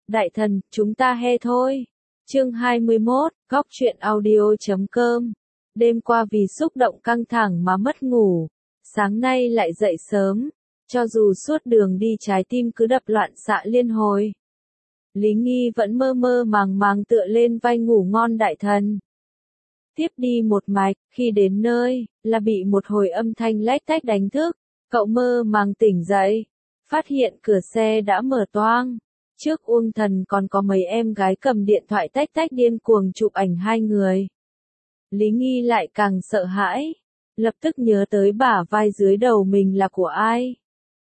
Đại thần, chúng ta he thôi. Chương 21, góc truyện audio.com. Đêm qua vì xúc động căng thẳng mà mất ngủ. Sáng nay lại dậy sớm. Cho dù suốt đường đi trái tim cứ đập loạn xạ liên hồi. Lý Nghi vẫn mơ mơ màng màng tựa lên vai ngủ ngon đại thần. Tiếp đi một mạch, khi đến nơi, là bị một hồi âm thanh lách tách đánh thức. Cậu mơ màng tỉnh dậy. Phát hiện cửa xe đã mở toang. Trước Uông Thần còn có mấy em gái cầm điện thoại tách tách điên cuồng chụp ảnh hai người. Lý Nghi lại càng sợ hãi. Lập tức nhớ tới bả vai dưới đầu mình là của ai.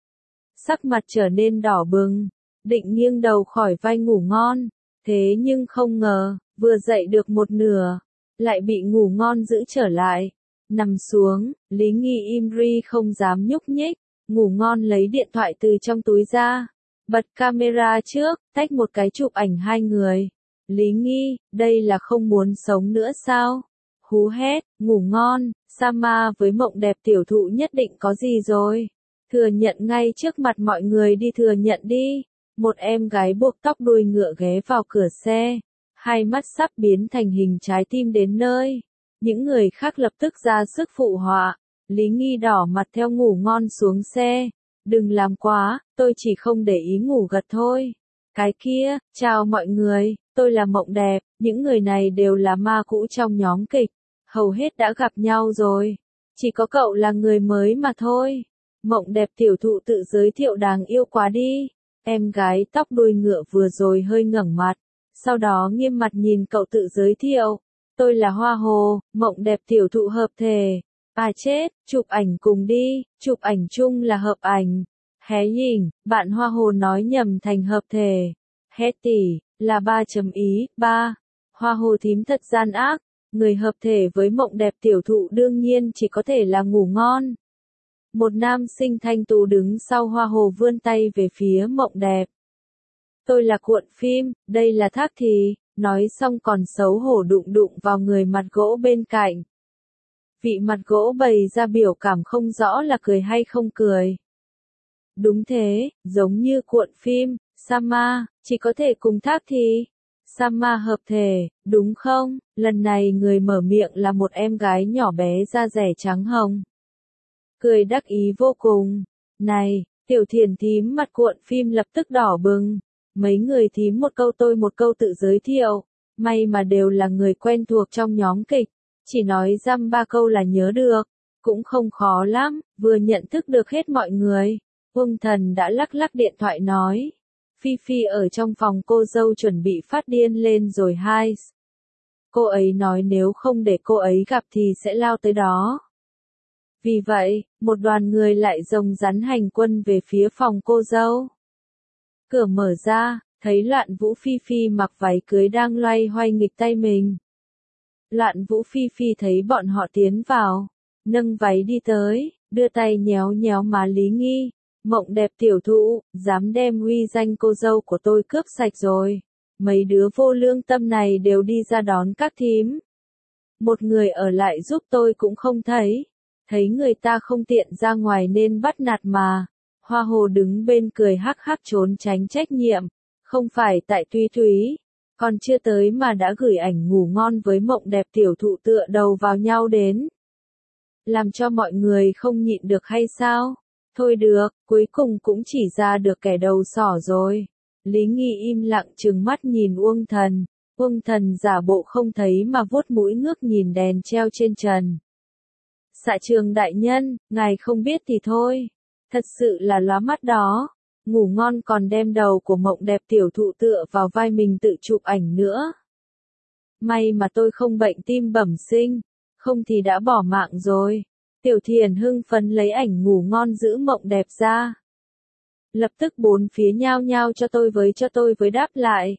Sắc mặt trở nên đỏ bừng. Định nghiêng đầu khỏi vai ngủ ngon. Thế nhưng không ngờ, vừa dậy được một nửa. Lại bị ngủ ngon giữ trở lại. Nằm xuống, Lý Nghi im ri không dám nhúc nhích. Ngủ ngon lấy điện thoại từ trong túi ra. Bật camera trước, tách một cái chụp ảnh hai người. Lý Nghi, đây là không muốn sống nữa sao? Hú hét, ngủ ngon, Sama với mộng đẹp tiểu thụ nhất định có gì rồi. Thừa nhận ngay trước mặt mọi người đi, thừa nhận đi. Một em gái buộc tóc đuôi ngựa ghé vào cửa xe. Hai mắt sắp biến thành hình trái tim đến nơi. Những người khác lập tức ra sức phụ họa. Lý Nghi đỏ mặt theo ngủ ngon xuống xe. Đừng làm quá, tôi chỉ không để ý ngủ gật thôi. Cái kia, chào mọi người, tôi là Mộng Đẹp, những người này đều là ma cũ trong nhóm kịch. Hầu hết đã gặp nhau rồi. Chỉ có cậu là người mới mà thôi. Mộng Đẹp tiểu thụ tự giới thiệu đáng yêu quá đi. Em gái tóc đuôi ngựa vừa rồi hơi ngẩng mặt. Sau đó nghiêm mặt nhìn cậu tự giới thiệu. Tôi là Hoa Hồ, Mộng Đẹp tiểu thụ hợp thể. À chết, chụp ảnh cùng đi, chụp ảnh chung là hợp ảnh. Hé nhỉnh, bạn Hoa Hồ nói nhầm thành hợp thể. Hé tỉ, là ba chấm ý, ba. Hoa Hồ thím thật gian ác, người hợp thể với Mộng Đẹp tiểu thụ đương nhiên chỉ có thể là ngủ ngon. Một nam sinh thanh tú đứng sau Hoa Hồ vươn tay về phía Mộng Đẹp. Tôi là cuộn phim, đây là Thác Thì, nói xong còn xấu hổ đụng đụng vào người mặt gỗ bên cạnh. Vị mặt gỗ bày ra biểu cảm không rõ là cười hay không cười. Đúng thế, giống như cuộn phim, Sama, chỉ có thể cùng Thác Thì. Sama hợp thể, đúng không? Lần này người mở miệng là một em gái nhỏ bé da rẻ trắng hồng. Cười đắc ý vô cùng. Này, tiểu thiền thím mặt cuộn phim lập tức đỏ bừng. Mấy người thím một câu tôi một câu tự giới thiệu. May mà đều là người quen thuộc trong nhóm kịch. Chỉ nói dăm ba câu là nhớ được. Cũng không khó lắm, vừa nhận thức được hết mọi người. Uông Thần đã lắc lắc điện thoại nói. Phi Phi ở trong phòng cô dâu chuẩn bị phát điên lên rồi hai. Cô ấy nói nếu không để cô ấy gặp thì sẽ lao tới đó. Vì vậy, một đoàn người lại rồng rắn hành quân về phía phòng cô dâu. Cửa mở ra, thấy Loạn Vũ Phi Phi mặc váy cưới đang loay hoay nghịch tay mình. Loạn Vũ Phi Phi thấy bọn họ tiến vào, nâng váy đi tới, đưa tay nhéo nhéo má Lý Nghi. Mộng Đẹp tiểu thụ, dám đem uy danh cô dâu của tôi cướp sạch rồi. Mấy đứa vô lương tâm này đều đi ra đón các thím. Một người ở lại giúp tôi cũng không thấy. Thấy người ta không tiện ra ngoài nên bắt nạt mà. Hoa Hồ đứng bên cười hắc hắc trốn tránh trách nhiệm. Không phải tại Túy Túy. Còn chưa tới mà đã gửi ảnh ngủ ngon với Mộng Đẹp tiểu thụ tựa đầu vào nhau đến. Làm cho mọi người không nhịn được hay sao? Thôi được, cuối cùng cũng chỉ ra được kẻ đầu sỏ rồi. Lý Nghi im lặng trừng mắt nhìn Uông Thần. Uông Thần giả bộ không thấy mà vuốt mũi ngước nhìn đèn treo trên trần. Xạ Trường đại nhân, ngài không biết thì thôi. Thật sự là lóa mắt đó. Ngủ ngon còn đem đầu của Mộng Đẹp tiểu thụ tựa vào vai mình tự chụp ảnh nữa. May mà tôi không bệnh tim bẩm sinh. Không thì đã bỏ mạng rồi. Tiểu Thiền hưng phấn lấy ảnh ngủ ngon giữ Mộng Đẹp ra. Lập tức bốn phía nhao nhao cho tôi với đáp lại.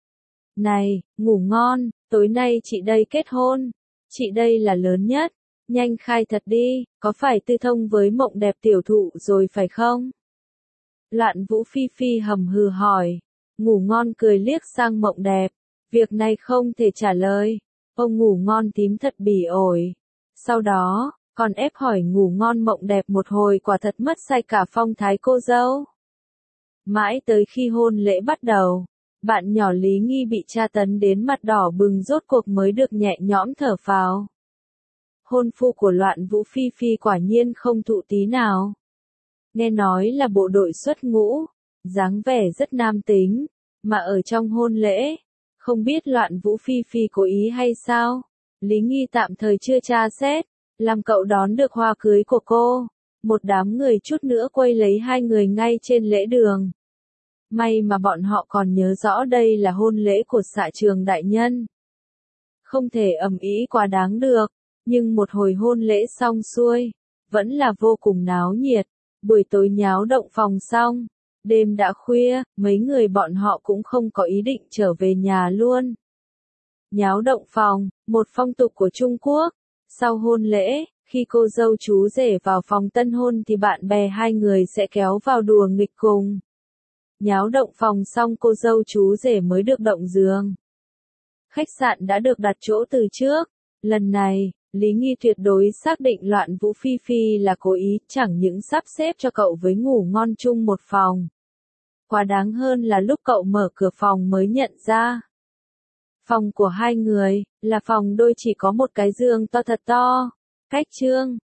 Này, ngủ ngon, tối nay chị đây kết hôn. Chị đây là lớn nhất. Nhanh khai thật đi, có phải tư thông với Mộng Đẹp tiểu thụ rồi phải không? Loạn Vũ Phi Phi hầm hừ hỏi. Ngủ ngon cười liếc sang Mộng Đẹp. Việc này không thể trả lời. Ông ngủ ngon tím thật bỉ ổi. Sau đó, còn ép hỏi ngủ ngon Mộng Đẹp một hồi quả thật mất say cả phong thái cô dâu. Mãi tới khi hôn lễ bắt đầu, Bạn nhỏ Lý Nghi bị tra tấn đến mặt đỏ bừng rốt cuộc mới được nhẹ nhõm thở phào. Hôn phu của Loạn Vũ Phi Phi quả nhiên không thụ tí nào. Nghe nói là bộ đội xuất ngũ, dáng vẻ rất nam tính, mà ở trong hôn lễ, không biết Loạn Vũ Phi Phi cố ý hay sao? Lý Nghi tạm thời chưa tra xét, làm cậu đón được hoa cưới của cô. Một đám người chút nữa quay lấy hai người ngay trên lễ đường. May mà bọn họ còn nhớ rõ đây là hôn lễ của xạ trường đại nhân. Không thể ầm ĩ quá đáng được, nhưng một hồi hôn lễ xong xuôi, vẫn là vô cùng náo nhiệt. Buổi tối nháo động phòng xong, đêm đã khuya, mấy người bọn họ cũng không có ý định trở về nhà luôn. Nháo động phòng, một phong tục của Trung Quốc. Sau hôn lễ, khi cô dâu chú rể vào phòng tân hôn thì bạn bè hai người sẽ kéo vào đùa nghịch cùng. Nháo động phòng xong cô dâu chú rể mới được động giường. Khách sạn đã được đặt chỗ từ trước. Lần này, Lý Nghi tuyệt đối xác định Loạn Vũ Phi Phi là cố ý, chẳng những sắp xếp cho cậu với ngủ ngon chung một phòng. Quá đáng hơn là lúc cậu mở cửa phòng mới nhận ra. Phòng của hai người, là phòng đôi chỉ có một cái giường to thật to. Cách chương